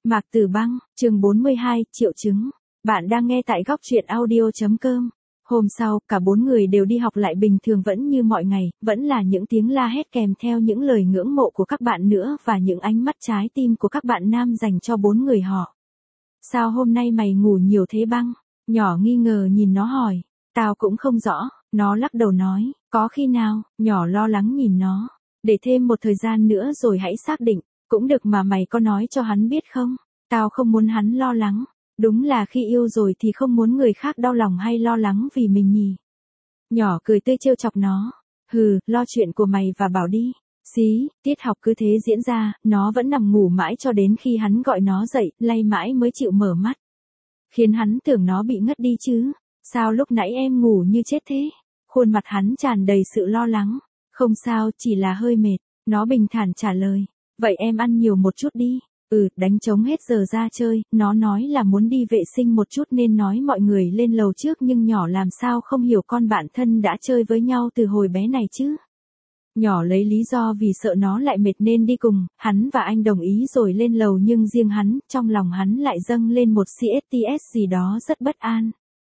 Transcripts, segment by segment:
Mạc Tử Băng, chương 42, triệu chứng. Bạn đang nghe tại góc truyện audio.com. Hôm sau, cả bốn người đều đi học lại bình thường vẫn như mọi ngày, vẫn là những tiếng la hét kèm theo những lời ngưỡng mộ của các bạn nữa và những ánh mắt trái tim của các bạn nam dành cho bốn người họ. Sao hôm nay mày ngủ nhiều thế Băng? Nhỏ nghi ngờ nhìn nó hỏi. Tao cũng không rõ, nó lắc đầu nói, có khi nào, nhỏ lo lắng nhìn nó. Để thêm một thời gian nữa rồi hãy xác định. Cũng được mà mày có nói cho hắn biết không? Tao không muốn hắn lo lắng. Đúng là khi yêu rồi thì không muốn người khác đau lòng hay lo lắng vì mình nhỉ. Nhỏ cười tươi trêu chọc nó. Hừ, lo chuyện của mày và bảo đi. Xí, tiết học cứ thế diễn ra, nó vẫn nằm ngủ mãi cho đến khi hắn gọi nó dậy, lay mãi mới chịu mở mắt. Khiến hắn tưởng nó bị ngất đi chứ. Sao lúc nãy em ngủ như chết thế? Khuôn mặt hắn tràn đầy sự lo lắng. Không sao, chỉ là hơi mệt. Nó bình thản trả lời. Vậy em ăn nhiều một chút đi. Đánh trống hết giờ ra chơi, nó nói là muốn đi vệ sinh một chút nên nói mọi người lên lầu trước nhưng nhỏ làm sao không hiểu con bạn thân đã chơi với nhau từ hồi bé này chứ. Nhỏ lấy lý do vì sợ nó lại mệt nên đi cùng, hắn và anh đồng ý rồi lên lầu nhưng riêng hắn, trong lòng hắn lại dâng lên một CSTS gì đó rất bất an.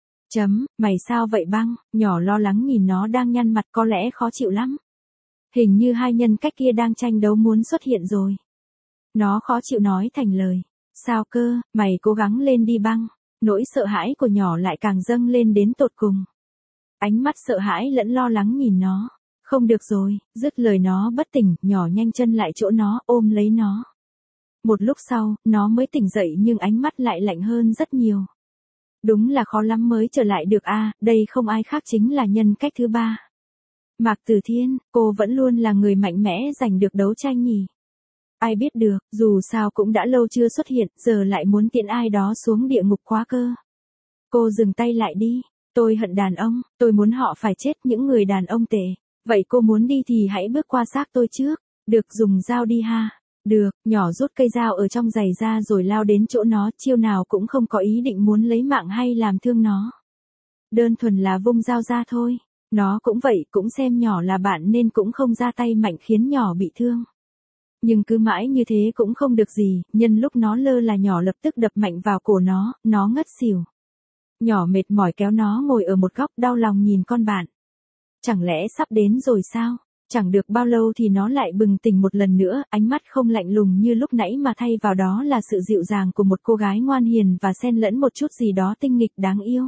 Mày sao vậy Băng? Nhỏ lo lắng nhìn nó đang nhăn mặt có lẽ khó chịu lắm. Hình như hai nhân cách kia đang tranh đấu muốn xuất hiện rồi. Nó khó chịu nói thành lời. Sao cơ, mày cố gắng lên đi Băng. Nỗi sợ hãi của nhỏ lại càng dâng lên đến tột cùng. Ánh mắt sợ hãi lẫn lo lắng nhìn nó. Không được rồi, dứt lời nó bất tỉnh, nhỏ nhanh chân lại chỗ nó, ôm lấy nó. Một lúc sau, nó mới tỉnh dậy nhưng ánh mắt lại lạnh hơn rất nhiều. Đúng là khó lắm mới trở lại được đây không ai khác chính là nhân cách thứ ba. Mạc Tử Thiên, cô vẫn luôn là người mạnh mẽ giành được đấu tranh nhỉ? Ai biết được, dù sao cũng đã lâu chưa xuất hiện, giờ lại muốn tiễn ai đó xuống địa ngục quá cơ. Cô dừng tay lại đi, tôi hận đàn ông, tôi muốn họ phải chết những người đàn ông tệ. Vậy cô muốn đi thì hãy bước qua xác tôi trước, được dùng dao đi ha. Được, nhỏ rút cây dao ở trong giày ra rồi lao đến chỗ nó, chiêu nào cũng không có ý định muốn lấy mạng hay làm thương nó. Đơn thuần là vung dao ra thôi. Nó cũng vậy, cũng xem nhỏ là bạn nên cũng không ra tay mạnh khiến nhỏ bị thương. Nhưng cứ mãi như thế cũng không được gì, nhân lúc nó lơ là nhỏ lập tức đập mạnh vào cổ nó ngất xỉu. Nhỏ mệt mỏi kéo nó ngồi ở một góc đau lòng nhìn con bạn. Chẳng lẽ sắp đến rồi sao? Chẳng được bao lâu thì nó lại bừng tỉnh một lần nữa, ánh mắt không lạnh lùng như lúc nãy mà thay vào đó là sự dịu dàng của một cô gái ngoan hiền và xen lẫn một chút gì đó tinh nghịch đáng yêu.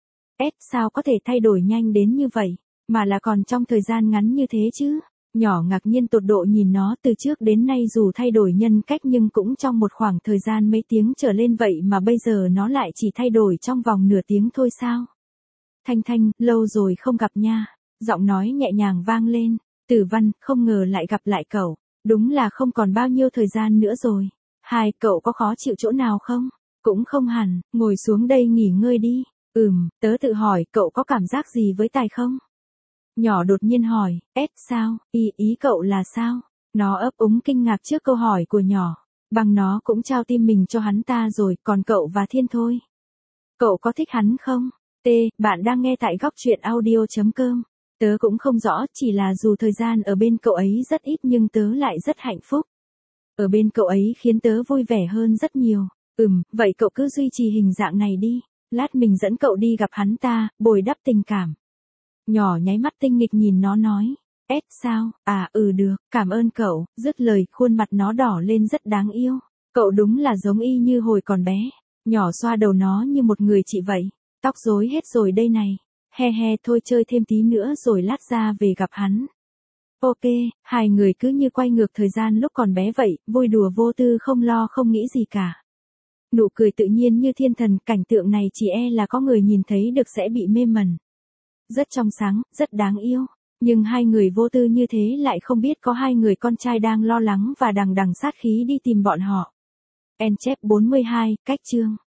Sao có thể thay đổi nhanh đến như vậy, mà là còn trong thời gian ngắn như thế chứ? Nhỏ ngạc nhiên tột độ nhìn nó từ trước đến nay dù thay đổi nhân cách nhưng cũng trong một khoảng thời gian mấy tiếng trở lên vậy mà bây giờ nó lại chỉ thay đổi trong vòng nửa tiếng thôi sao? Thanh, lâu rồi không gặp nha. Giọng nói nhẹ nhàng vang lên. Tử Văn, không ngờ lại gặp lại cậu. Đúng là không còn bao nhiêu thời gian nữa rồi. Hai, cậu có khó chịu chỗ nào không? Cũng không hẳn, ngồi xuống đây nghỉ ngơi đi. Tớ tự hỏi cậu có cảm giác gì với Tài không? Nhỏ đột nhiên hỏi, sao, ý cậu là sao? Nó ấp úng kinh ngạc trước câu hỏi của nhỏ. Bằng nó cũng trao tim mình cho hắn ta rồi, còn cậu và Thiên thôi. Cậu có thích hắn không? Bạn đang nghe tại góc truyện audio.com. Tớ cũng không rõ, chỉ là dù thời gian ở bên cậu ấy rất ít nhưng tớ lại rất hạnh phúc. Ở bên cậu ấy khiến tớ vui vẻ hơn rất nhiều. Vậy cậu cứ duy trì hình dạng này đi. Lát mình dẫn cậu đi gặp hắn ta, bồi đắp tình cảm. Nhỏ nháy mắt tinh nghịch nhìn nó nói. Sao? Được, cảm ơn cậu. Dứt lời, khuôn mặt nó đỏ lên rất đáng yêu. Cậu đúng là giống y như hồi còn bé. Nhỏ xoa đầu nó như một người chị vậy. Tóc rối hết rồi đây này. Thôi chơi thêm tí nữa rồi lát ra về gặp hắn. Ok, hai người cứ như quay ngược thời gian lúc còn bé vậy, vui đùa vô tư không lo không nghĩ gì cả. Nụ cười tự nhiên như thiên thần, cảnh tượng này chỉ là có người nhìn thấy được sẽ bị mê mẩn. Rất trong sáng, rất đáng yêu. Nhưng hai người vô tư như thế lại không biết có hai người con trai đang lo lắng và đằng đằng sát khí đi tìm bọn họ. Chép 42, cách chương.